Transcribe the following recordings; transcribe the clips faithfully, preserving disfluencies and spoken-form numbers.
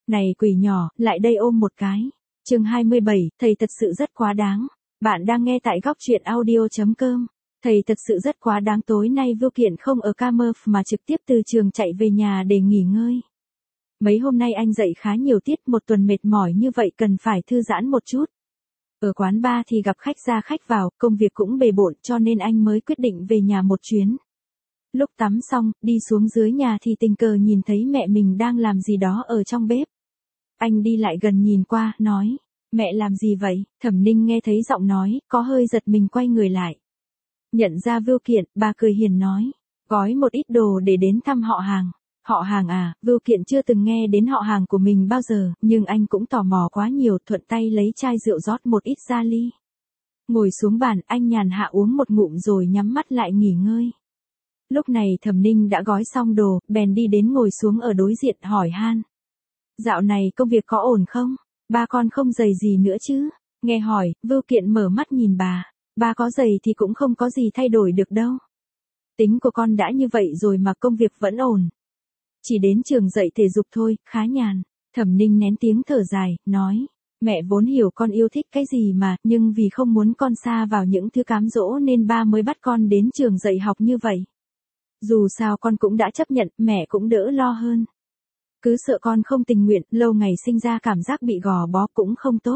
Này quỷ nhỏ, lại đây ôm một cái. Chương hai mươi bảy, thầy thật sự rất quá đáng. Bạn đang nghe tại góc truyện audio chấm com. Thầy thật sự rất quá đáng. Tối nay Vưu Kiện không ở Campuchia mà trực tiếp từ trường chạy về nhà để nghỉ ngơi. Mấy hôm nay anh dạy khá nhiều tiết, một tuần mệt mỏi như vậy cần phải thư giãn một chút. Ở quán bar thì gặp khách ra khách vào, công việc cũng bề bộn cho nên anh mới quyết định về nhà một chuyến. Lúc tắm xong, đi xuống dưới nhà thì tình cờ nhìn thấy mẹ mình đang làm gì đó ở trong bếp. Anh đi lại gần nhìn qua, nói, mẹ làm gì vậy? Thẩm Ninh nghe thấy giọng nói, có hơi giật mình quay người lại. Nhận ra Vưu Kiện, bà cười hiền nói, gói một ít đồ để đến thăm họ hàng. Họ hàng à? Vưu Kiện chưa từng nghe đến họ hàng của mình bao giờ, nhưng anh cũng tò mò quá nhiều, thuận tay lấy chai rượu rót một ít ra ly. Ngồi xuống bàn, anh nhàn hạ uống một ngụm rồi nhắm mắt lại nghỉ ngơi. Lúc này Thẩm Ninh đã gói xong đồ, bèn đi đến ngồi xuống ở đối diện hỏi han. Dạo này công việc có ổn không? Ba con không dày gì nữa chứ? Nghe hỏi, Vưu Kiện mở mắt nhìn bà. Ba có dày thì cũng không có gì thay đổi được đâu. Tính của con đã như vậy rồi mà công việc vẫn ổn. Chỉ đến trường dạy thể dục thôi, khá nhàn. Thẩm Ninh nén tiếng thở dài, nói. Mẹ vốn hiểu con yêu thích cái gì mà, nhưng vì không muốn con sa vào những thứ cám dỗ nên ba mới bắt con đến trường dạy học như vậy. Dù sao con cũng đã chấp nhận, mẹ cũng đỡ lo hơn. Cứ sợ con không tình nguyện, lâu ngày sinh ra cảm giác bị gò bó cũng không tốt.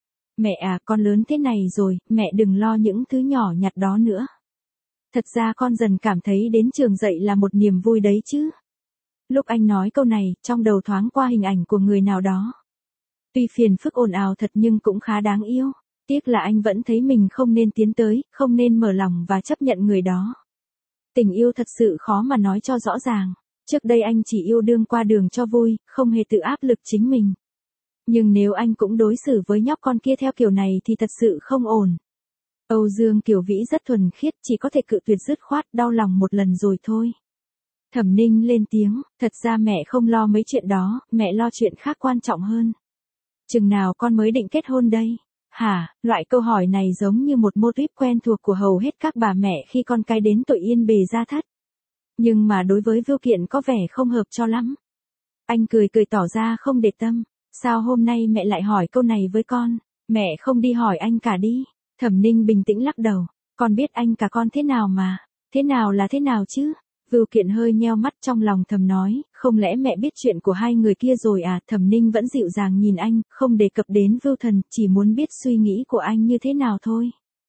Mẹ à, con lớn thế này rồi, mẹ đừng lo những thứ nhỏ nhặt đó nữa. Thật ra con dần cảm thấy đến trường dạy là một niềm vui đấy chứ. Lúc anh nói câu này, trong đầu thoáng qua hình ảnh của người nào đó. Tuy phiền phức ồn ào thật nhưng cũng khá đáng yêu. Tiếc là anh vẫn thấy mình không nên tiến tới, không nên mở lòng và chấp nhận người đó. Tình yêu thật sự khó mà nói cho rõ ràng. Trước đây anh chỉ yêu đương qua đường cho vui, không hề tự áp lực chính mình. Nhưng nếu anh cũng đối xử với nhóc con kia theo kiểu này thì thật sự không ổn. Âu Dương Kiều Vĩ rất thuần khiết, chỉ có thể cự tuyệt dứt khoát, đau lòng một lần rồi thôi. Thẩm Ninh lên tiếng, thật ra mẹ không lo mấy chuyện đó, mẹ lo chuyện khác quan trọng hơn. Chừng nào con mới định kết hôn đây? Hả, loại câu hỏi này giống như một mô típ quen thuộc của hầu hết các bà mẹ khi con cái đến tuổi yên bề gia thất. Nhưng mà đối với Vưu Kiện có vẻ không hợp cho lắm. Anh cười cười tỏ ra không để tâm. Sao hôm nay mẹ lại hỏi câu này với con? Mẹ không đi hỏi anh cả đi. Thẩm Ninh bình tĩnh lắc đầu. Con biết anh cả con thế nào mà. Thế nào là thế nào chứ? Vưu Kiện hơi nheo mắt trong lòng thầm nói, không lẽ mẹ biết chuyện của hai người kia rồi à? Thẩm Ninh vẫn dịu dàng nhìn anh, không đề cập đến Vưu Thần, chỉ muốn biết suy nghĩ của anh như thế nào thôi.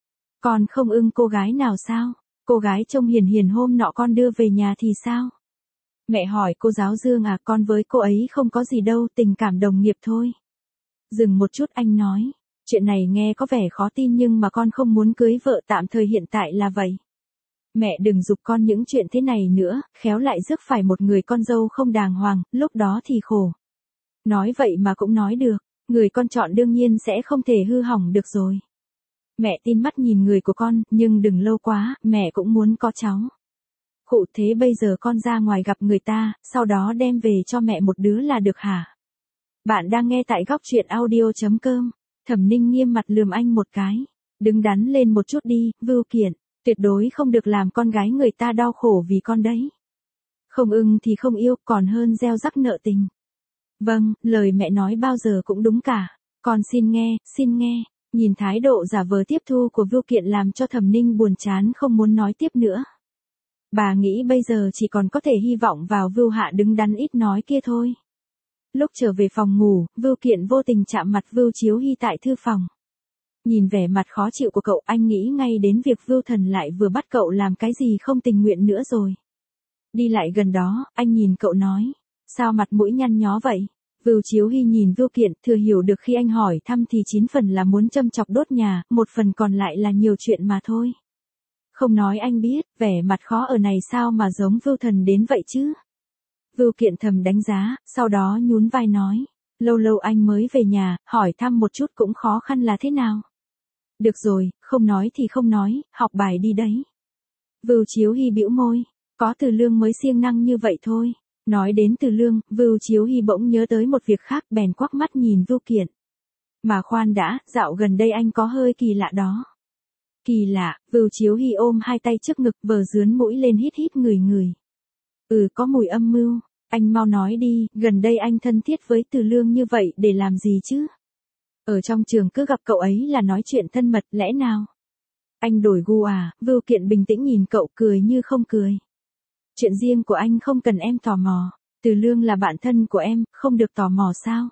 Con không ưng cô gái nào sao? Cô gái trông hiền hiền hôm nọ con đưa về nhà thì sao? Mẹ hỏi cô giáo Dương à, con với cô ấy không có gì đâu, tình cảm đồng nghiệp thôi. Dừng một chút anh nói, chuyện này nghe có vẻ khó tin nhưng mà con không muốn cưới vợ tạm thời hiện tại là vậy. Mẹ đừng giục con những chuyện thế này nữa, khéo lại rước phải một người con dâu không đàng hoàng, lúc đó thì khổ. Nói vậy mà cũng nói được, người con chọn đương nhiên sẽ không thể hư hỏng được rồi. Mẹ tin mắt nhìn người của con, nhưng đừng lâu quá, mẹ cũng muốn có cháu. Khụ thế bây giờ con ra ngoài gặp người ta, sau đó đem về cho mẹ một đứa là được hả? Bạn đang nghe tại góc truyện audio chấm com. Thẩm Ninh nghiêm mặt lườm anh một cái. Đứng đắn lên một chút đi, Vưu Kiện. Tuyệt đối không được làm con gái người ta đau khổ vì con đấy. Không ưng thì không yêu, còn hơn gieo rắc nợ tình. Vâng, lời mẹ nói bao giờ cũng đúng cả. Con xin nghe, xin nghe. Nhìn thái độ giả vờ tiếp thu của Vưu Kiện làm cho Thẩm Ninh buồn chán không muốn nói tiếp nữa. Bà nghĩ bây giờ chỉ còn có thể hy vọng vào Vưu Hạ đứng đắn ít nói kia thôi. Lúc trở về phòng ngủ, Vưu Kiện vô tình chạm mặt Vưu Chiếu Hy tại thư phòng. Nhìn vẻ mặt khó chịu của cậu, anh nghĩ ngay đến việc Vưu Thần lại vừa bắt cậu làm cái gì không tình nguyện nữa rồi. Đi lại gần đó, anh nhìn cậu nói, sao mặt mũi nhăn nhó vậy? Vưu Chiếu Hy nhìn Vưu Kiện, thừa hiểu được khi anh hỏi thăm thì chín phần là muốn châm chọc đốt nhà, một phần còn lại là nhiều chuyện mà thôi. Không nói anh biết, vẻ mặt khó ở này sao mà giống Vưu Thần đến vậy chứ? Vưu Kiện thầm đánh giá, sau đó nhún vai nói, lâu lâu anh mới về nhà, hỏi thăm một chút cũng khó khăn là thế nào? Được rồi, không nói thì không nói, học bài đi đấy. Vưu Chiếu Hy bĩu môi, có Từ Lương mới siêng năng như vậy thôi. Nói đến Từ Lương, Vưu Chiếu Hy bỗng nhớ tới một việc khác, bèn quắc mắt nhìn Vưu Kiện. Mà khoan đã, dạo gần đây anh có hơi kỳ lạ đó. Kỳ lạ, Vưu Chiếu Hy ôm hai tay trước ngực, vờ dướn mũi lên hít hít người người. Ừ, có mùi âm mưu. Anh mau nói đi, gần đây anh thân thiết với Từ Lương như vậy để làm gì chứ? Ở trong trường cứ gặp cậu ấy là nói chuyện thân mật, lẽ nào? Anh đổi gu à? Vưu Kiện bình tĩnh nhìn cậu, cười như không cười. Chuyện riêng của anh không cần em tò mò. Từ Lương là bạn thân của em, không được tò mò sao?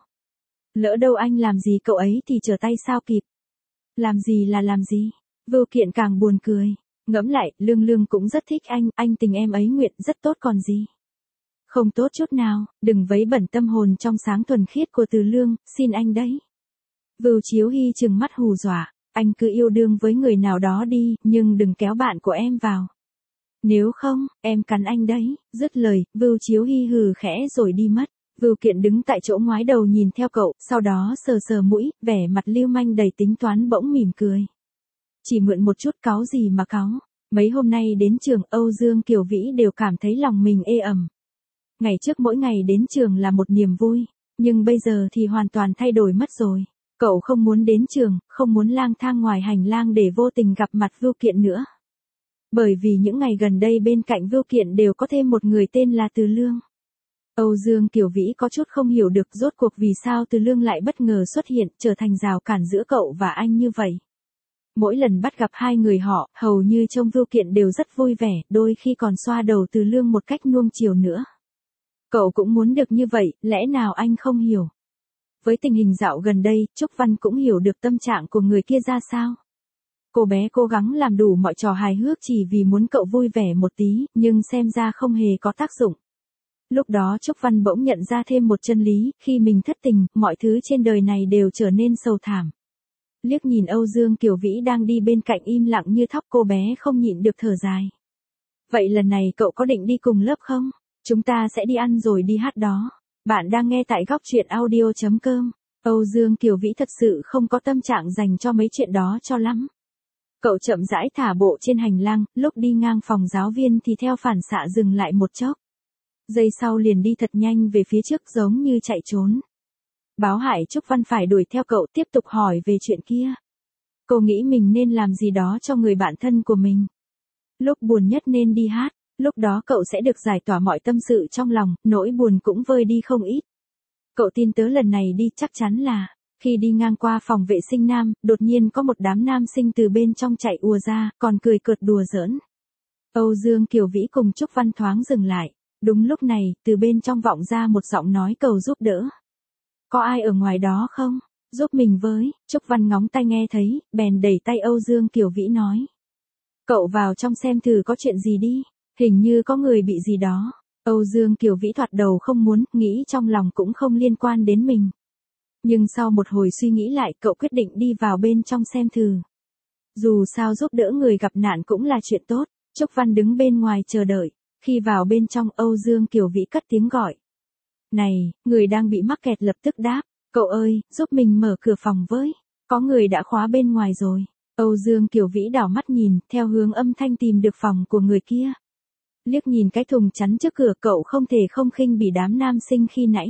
Lỡ đâu anh làm gì cậu ấy thì trở tay sao kịp? Làm gì là làm gì? Vưu Kiện càng buồn cười. Ngẫm lại, Lương Lương cũng rất thích anh, anh tình em ấy nguyện rất tốt còn gì. Không tốt chút nào, đừng vấy bẩn tâm hồn trong sáng thuần khiết của Từ Lương, xin anh đấy. Vưu Chiếu Hy trừng mắt hù dọa, anh cứ yêu đương với người nào đó đi, nhưng đừng kéo bạn của em vào. Nếu không, em cắn anh đấy, dứt lời, Vưu Chiếu Hy hừ khẽ rồi đi mất. Vưu Kiện đứng tại chỗ ngoái đầu nhìn theo cậu, sau đó sờ sờ mũi, vẻ mặt lưu manh đầy tính toán bỗng mỉm cười. Chỉ mượn một chút cáu gì mà cáu, mấy hôm nay đến trường Âu Dương Kiều Vĩ đều cảm thấy lòng mình ê ẩm. Ngày trước mỗi ngày đến trường là một niềm vui, nhưng bây giờ thì hoàn toàn thay đổi mất rồi. Cậu không muốn đến trường, không muốn lang thang ngoài hành lang để vô tình gặp mặt Vưu Kiện nữa. Bởi vì những ngày gần đây bên cạnh Vưu Kiện đều có thêm một người tên là Từ Lương. Âu Dương Kiều Vĩ có chút không hiểu được rốt cuộc vì sao Từ Lương lại bất ngờ xuất hiện, trở thành rào cản giữa cậu và anh như vậy. Mỗi lần bắt gặp hai người họ, hầu như trông Vưu Kiện đều rất vui vẻ, đôi khi còn xoa đầu Từ Lương một cách nuông chiều nữa. Cậu cũng muốn được như vậy, lẽ nào anh không hiểu? Với tình hình dạo gần đây, Trúc Văn cũng hiểu được tâm trạng của người kia ra sao. Cô bé cố gắng làm đủ mọi trò hài hước chỉ vì muốn cậu vui vẻ một tí, nhưng xem ra không hề có tác dụng. Lúc đó Trúc Văn bỗng nhận ra thêm một chân lý, khi mình thất tình, mọi thứ trên đời này đều trở nên sầu thảm. Liếc nhìn Âu Dương Kiều Vĩ đang đi bên cạnh im lặng như thóc, cô bé không nhịn được thở dài. Vậy lần này cậu có định đi cùng lớp không? Chúng ta sẽ đi ăn rồi đi hát đó. Bạn đang nghe tại góc truyện audio chấm com. Âu Dương Kiều Vĩ thật sự không có tâm trạng dành cho mấy chuyện đó cho lắm. Cậu chậm rãi thả bộ trên hành lang, lúc đi ngang phòng giáo viên thì theo phản xạ dừng lại một chốc. Giây sau liền đi thật nhanh về phía trước giống như chạy trốn. Báo hại Trúc Văn phải đuổi theo cậu tiếp tục hỏi về chuyện kia. Cô nghĩ mình nên làm gì đó cho người bạn thân của mình. Lúc buồn nhất nên đi hát, lúc đó cậu sẽ được giải tỏa mọi tâm sự trong lòng, nỗi buồn cũng vơi đi không ít. Cậu tin tớ lần này đi chắc chắn là, khi đi ngang qua phòng vệ sinh nam, đột nhiên có một đám nam sinh từ bên trong chạy ùa ra, còn cười cợt đùa giỡn. Âu Dương Kiều Vĩ cùng Trúc Văn thoáng dừng lại. Đúng lúc này, từ bên trong vọng ra một giọng nói cầu giúp đỡ. Có ai ở ngoài đó không? Giúp mình với. Trúc Văn ngóng tai nghe thấy, bèn đẩy tay Âu Dương Kiều Vĩ nói. Cậu vào trong xem thử có chuyện gì đi, hình như có người bị gì đó. Âu Dương Kiều Vĩ thoạt đầu không muốn, nghĩ trong lòng cũng không liên quan đến mình. Nhưng sau một hồi suy nghĩ lại, cậu quyết định đi vào bên trong xem thử. Dù sao giúp đỡ người gặp nạn cũng là chuyện tốt. Trúc Văn đứng bên ngoài chờ đợi. Khi vào bên trong, Âu Dương Kiều Vĩ cất tiếng gọi. Này, người đang bị mắc kẹt lập tức đáp. Cậu ơi, giúp mình mở cửa phòng với. Có người đã khóa bên ngoài rồi. Âu Dương Kiều Vĩ đảo mắt nhìn, theo hướng âm thanh tìm được phòng của người kia. Liếc nhìn cái thùng chắn trước cửa, cậu không thể không khinh bỉ đám nam sinh khi nãy.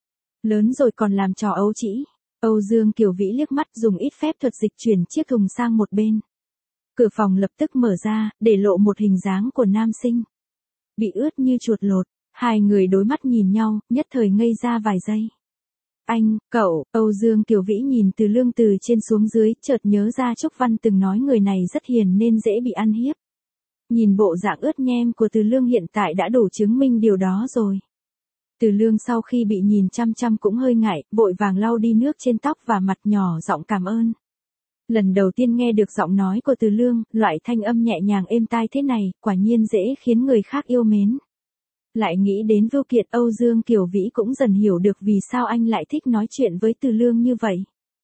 Lớn rồi còn làm trò ấu trĩ. Âu Dương Kiều Vĩ liếc mắt dùng ít phép thuật dịch chuyển chiếc thùng sang một bên. Cửa phòng lập tức mở ra, để lộ một hình dáng của nam sinh. Bị ướt như chuột lột, hai người đối mắt nhìn nhau, nhất thời ngây ra vài giây. Anh, cậu, Âu Dương Kiều Vĩ nhìn Từ Lương từ trên xuống dưới, chợt nhớ ra Trúc Văn từng nói người này rất hiền nên dễ bị ăn hiếp. Nhìn bộ dạng ướt nhem của Từ Lương hiện tại đã đủ chứng minh điều đó rồi. Từ Lương sau khi bị nhìn chăm chăm cũng hơi ngại, vội vàng lau đi nước trên tóc và mặt, nhỏ giọng cảm ơn. Lần đầu tiên nghe được giọng nói của Từ Lương, loại thanh âm nhẹ nhàng êm tai thế này, quả nhiên dễ khiến người khác yêu mến. Lại nghĩ đến Vưu Kiện, Âu Dương Kiều Vĩ cũng dần hiểu được vì sao anh lại thích nói chuyện với Từ Lương như vậy.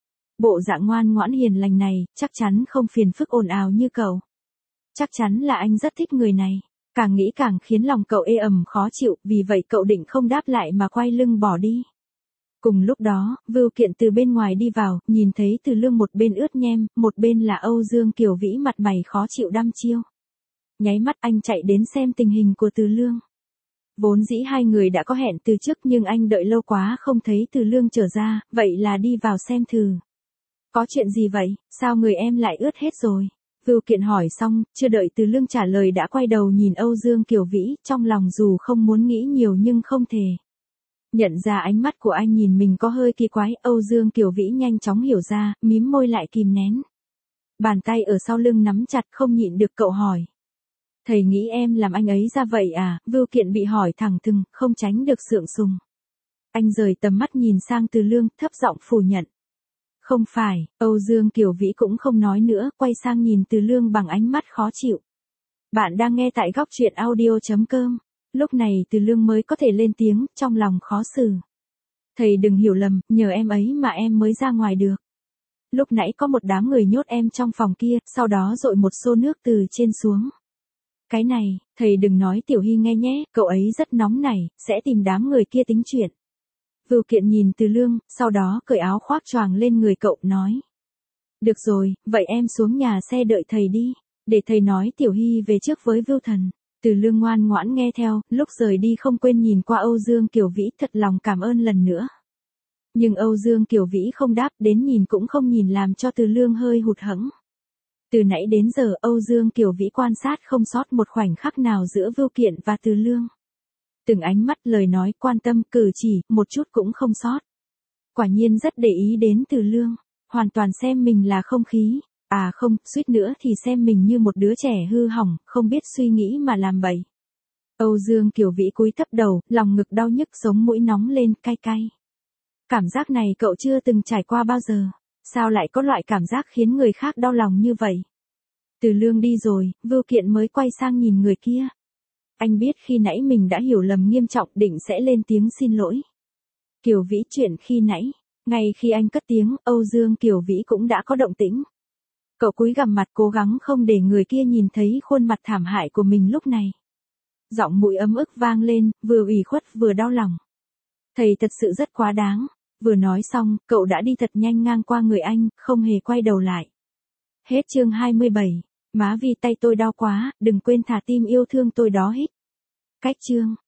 Bộ dạng ngoan ngoãn hiền lành này, chắc chắn không phiền phức ồn ào như cậu. Chắc chắn là anh rất thích người này. Càng nghĩ càng khiến lòng cậu ê ẩm khó chịu, vì vậy cậu định không đáp lại mà quay lưng bỏ đi. Cùng lúc đó, Vưu Kiện từ bên ngoài đi vào, nhìn thấy Từ Lương một bên ướt nhem, một bên là Âu Dương Kiều Vĩ mặt mày khó chịu đăm chiêu. Nháy mắt anh chạy đến xem tình hình của Từ Lương. Vốn dĩ hai người đã có hẹn từ trước nhưng anh đợi lâu quá không thấy Từ Lương trở ra, vậy là đi vào xem thử. Có chuyện gì vậy, sao người em lại ướt hết rồi? Vưu Kiện hỏi xong, chưa đợi Từ Lương trả lời đã quay đầu nhìn Âu Dương Kiều Vĩ, trong lòng dù không muốn nghĩ nhiều nhưng không thể. Nhận ra ánh mắt của anh nhìn mình có hơi kỳ quái, Âu Dương Kiều Vĩ nhanh chóng hiểu ra, mím môi lại kìm nén. Bàn tay ở sau lưng nắm chặt không nhịn được cậu hỏi. Thầy nghĩ em làm anh ấy ra vậy à? Vưu Kiện bị hỏi thẳng thừng, không tránh được sượng sùng. Anh rời tầm mắt nhìn sang Từ Lương, thấp giọng phủ nhận. Không phải, Âu Dương Kiều Vĩ cũng không nói nữa, quay sang nhìn Từ Lương bằng ánh mắt khó chịu. Bạn đang nghe tại góc truyện audio.com. Lúc này Từ Lương mới có thể lên tiếng, trong lòng khó xử. Thầy đừng hiểu lầm, nhờ em ấy mà em mới ra ngoài được. Lúc nãy có một đám người nhốt em trong phòng kia, sau đó dội một xô nước từ trên xuống. Cái này, thầy đừng nói Tiểu Hy nghe nhé, cậu ấy rất nóng nảy, sẽ tìm đám người kia tính chuyện. Vưu Kiện nhìn Từ Lương, sau đó cởi áo khoác choàng lên người cậu, nói. Được rồi, vậy em xuống nhà xe đợi thầy đi, để thầy nói Tiểu Hy về trước với Vưu Thần. Từ Lương ngoan ngoãn nghe theo, lúc rời đi không quên nhìn qua Âu Dương Kiều Vĩ, thật lòng cảm ơn lần nữa. Nhưng Âu Dương Kiều Vĩ không đáp, đến nhìn cũng không nhìn, làm cho Từ Lương hơi hụt hẫng. Từ nãy đến giờ Âu Dương Kiều Vĩ quan sát không sót một khoảnh khắc nào giữa Vưu Kiện và Từ Lương. Từng ánh mắt, lời nói, quan tâm, cử chỉ, một chút cũng không sót. Quả nhiên rất để ý đến Từ Lương, hoàn toàn xem mình là không khí, à không, suýt nữa thì xem mình như một đứa trẻ hư hỏng, không biết suy nghĩ mà làm bậy. Âu Dương Kiều Vĩ cúi thấp đầu, lòng ngực đau nhức, sống mũi nóng lên, cay cay. Cảm giác này cậu chưa từng trải qua bao giờ, sao lại có loại cảm giác khiến người khác đau lòng như vậy? Từ Lương đi rồi, Vưu Kiện mới quay sang nhìn người kia. Anh biết khi nãy mình đã hiểu lầm nghiêm trọng, định sẽ lên tiếng xin lỗi. Kiều Vĩ, chuyện khi nãy, ngay khi anh cất tiếng, Âu Dương Kiều Vĩ cũng đã có động tĩnh. Cậu cúi gằm mặt cố gắng không để người kia nhìn thấy khuôn mặt thảm hại của mình lúc này. Giọng mũi ấm ức vang lên, vừa ủy khuất vừa đau lòng. Thầy thật sự rất quá đáng. Vừa nói xong, cậu đã đi thật nhanh ngang qua người anh, không hề quay đầu lại. Hết chương hai mươi bảy. Má vì tay tôi đau quá, đừng quên thả tim yêu thương tôi đó hít. Cách chương.